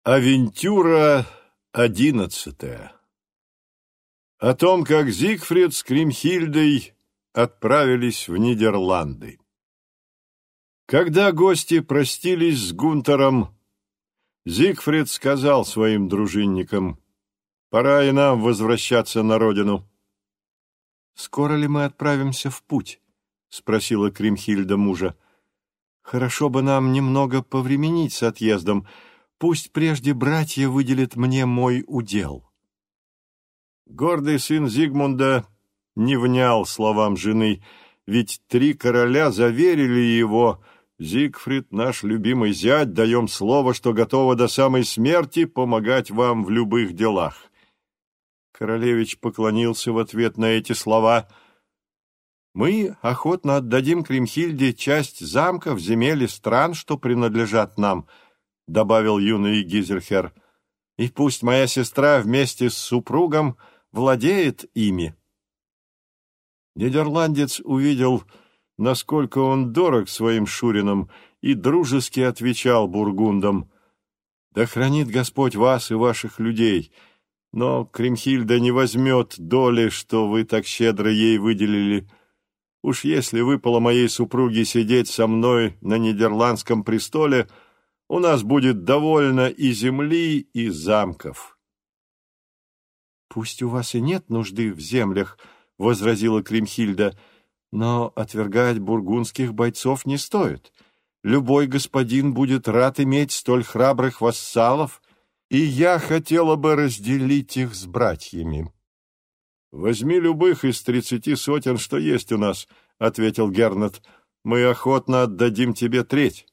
Авентюра 11. О том, как Зигфрид с Кримхильдой отправились в Нидерланды. Когда гости простились с Гунтером, Зигфрид сказал своим дружинникам: «Пора и нам возвращаться на родину». «Скоро ли мы отправимся в путь?» — спросила Кримхильда мужа. «Хорошо бы нам немного повременить с отъездом. Пусть прежде братья выделят мне мой удел». Гордый сын Зигмунда не внял словам жены, ведь 3 короля заверили его: «Зигфрид, наш любимый зять, даем слово, что готовы до самой смерти помогать вам в любых делах». Королевич поклонился в ответ на эти слова. «Мы охотно отдадим Кримхильде часть замков, земель и стран, что принадлежат нам», — добавил юный Гизельхер, — «и пусть моя сестра вместе с супругом владеет ими». Нидерландец увидел, насколько он дорог своим шуринам, и дружески отвечал бургундам: «Да хранит Господь вас и ваших людей, но Кримхильда не возьмет доли, что вы так щедро ей выделили. Уж если выпало моей супруге сидеть со мной на нидерландском престоле, у нас будет довольно и земли, и замков». «Пусть у вас и нет нужды в землях, — возразила Кримхильда, — но отвергать бургундских бойцов не стоит. Любой господин будет рад иметь столь храбрых вассалов, и я хотела бы разделить их с братьями». «Возьми любых из 30 сотен, что есть у нас, — ответил Гернет, — мы охотно отдадим тебе треть».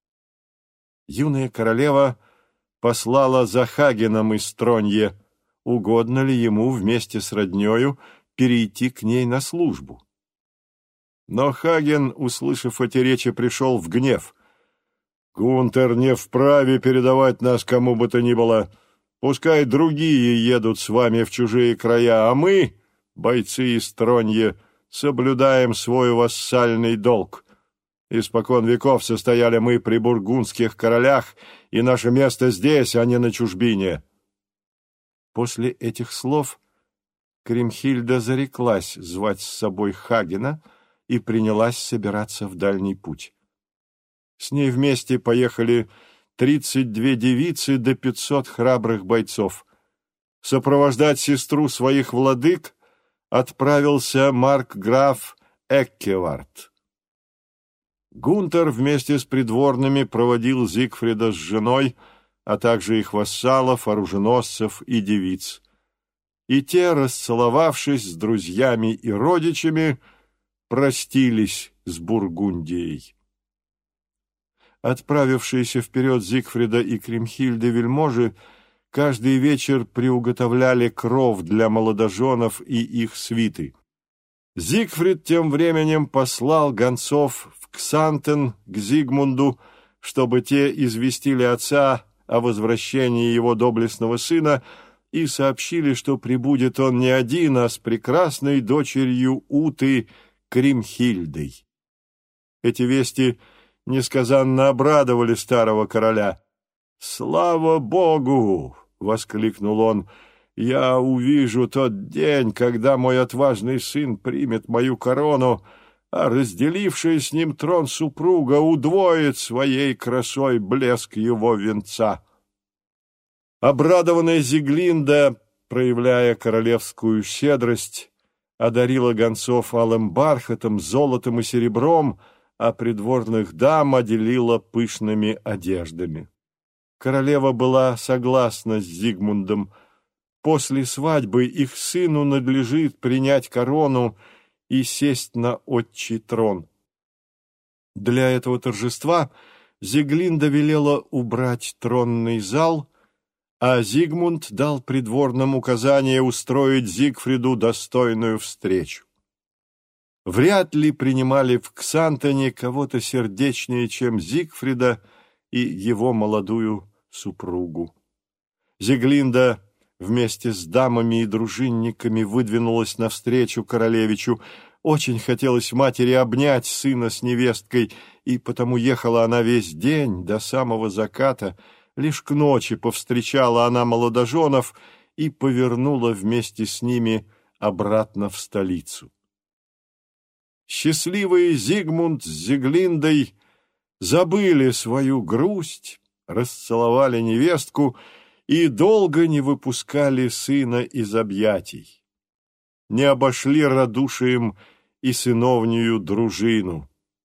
Юная королева послала за Хагеном из Тронье, угодно ли ему вместе с роднёю перейти к ней на службу. Но Хаген, услышав эти речи, пришел в гнев. «Гунтер не вправе передавать нас кому бы то ни было. Пускай другие едут с вами в чужие края, а мы, бойцы из Тронье, соблюдаем свой вассальный долг. Испокон веков состояли мы при бургундских королях, и наше место здесь, а не на чужбине». После этих слов Кримхильда зареклась звать с собой Хагена и принялась собираться в дальний путь. С ней вместе поехали 32 девицы до 500 храбрых бойцов. Сопровождать сестру своих владык отправился маркграф Эккевард. Гунтер вместе с придворными проводил Зигфрида с женой, а также их вассалов, оруженосцев и девиц. И те, расцеловавшись с друзьями и родичами, простились с Бургундией. Отправившиеся вперед Зигфрида и Кримхильды вельможи каждый вечер приуготовляли кров для молодоженов и их свиты. Зигфрид тем временем послал гонцов в Ксантен к Зигмунду, чтобы те известили отца о возвращении его доблестного сына и сообщили, что прибудет он не один, а с прекрасной дочерью Уты Кримхильдой. Эти вести несказанно обрадовали старого короля. «Слава Богу!» — воскликнул он. «Я увижу тот день, когда мой отважный сын примет мою корону, а разделившая с ним трон супруга удвоит своей красой блеск его венца». Обрадованная Зиглинда, проявляя королевскую щедрость, одарила гонцов алым бархатом, золотом и серебром, а придворных дам отделила пышными одеждами. Королева была согласна с Зигмундом. После свадьбы их сыну надлежит принять корону и сесть на отчий трон. Для этого торжества Зиглинда велела убрать тронный зал, а Зигмунд дал придворным указание устроить Зигфриду достойную встречу. Вряд ли принимали в Ксантене кого-то сердечнее, чем Зигфрида и его молодую супругу. Зиглинда вместе с дамами и дружинниками выдвинулась навстречу королевичу. Очень хотелось матери обнять сына с невесткой, и потому ехала она весь день до самого заката, Лишь к ночи повстречала она молодоженов и повернула вместе с ними обратно в столицу. Счастливые Зигмунд с Зиглиндой забыли свою грусть, расцеловали невестку и долго не выпускали сына из объятий. Не обошли радушием и сыновнюю дружину.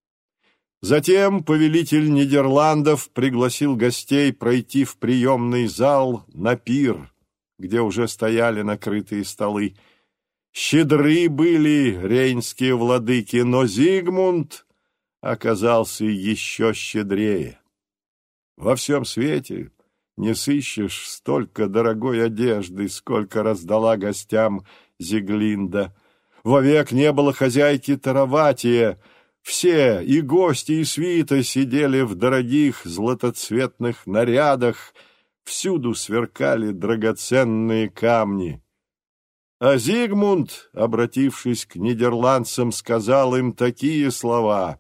Затем повелитель Нидерландов пригласил гостей пройти в приемный зал на пир, где уже стояли накрытые столы. Щедры были рейнские владыки, но Зигмунд оказался еще щедрее. Во всем свете не сыщешь столько дорогой одежды, сколько раздала гостям Зиглинда. Вовек не было хозяйки тароватия. Все, и гости, и свита, сидели в дорогих златоцветных нарядах, всюду сверкали драгоценные камни. А Зигмунд, обратившись к нидерландцам, сказал им такие слова: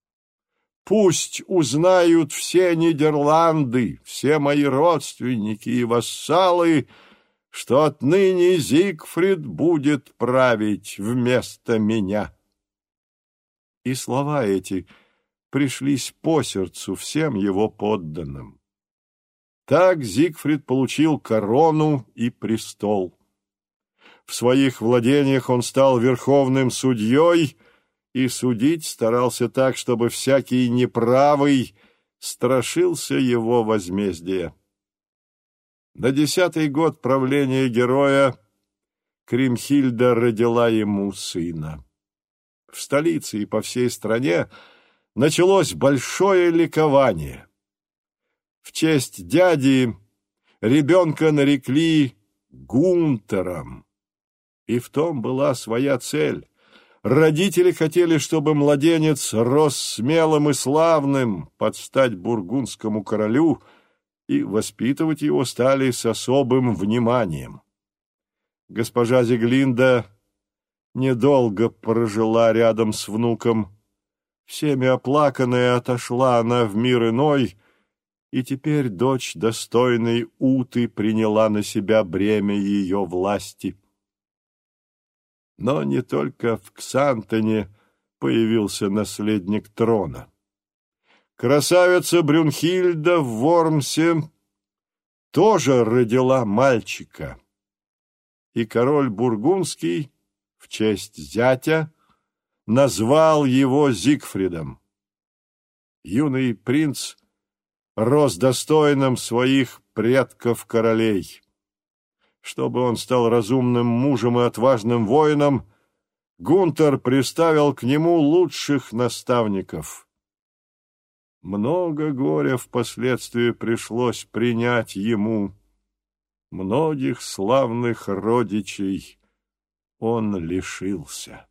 «Пусть узнают все Нидерланды, все мои родственники и вассалы, что отныне Зигфрид будет править вместо меня». И слова эти пришлись по сердцу всем его подданным. Так Зигфрид получил корону и престол. В своих владениях он стал верховным судьей и судить старался так, чтобы всякий неправый страшился его возмездия. На 10-й год правления героя Кримхильда родила ему сына. В столице и по всей стране началось большое ликование. В честь дяди ребенка нарекли Гунтером, и в том была своя цель. Родители хотели, чтобы младенец рос смелым и славным, под стать бургундскому королю, и воспитывать его стали с особым вниманием. Госпожа Зиглинда недолго прожила рядом с внуком. Всеми оплаканная отошла она в мир иной, и теперь дочь достойной Уты приняла на себя бремя ее власти. Но не только в Ксантене появился наследник трона. Красавица Брюнхильда в Вормсе тоже родила мальчика, и король бургундский в честь зятя назвал его Зигфридом. Юный принц рос достойным своих предков-королей. Чтобы он стал разумным мужем и отважным воином, Гунтер приставил к нему лучших наставников. Много горя впоследствии пришлось принять ему. Многих славных родичей он лишился.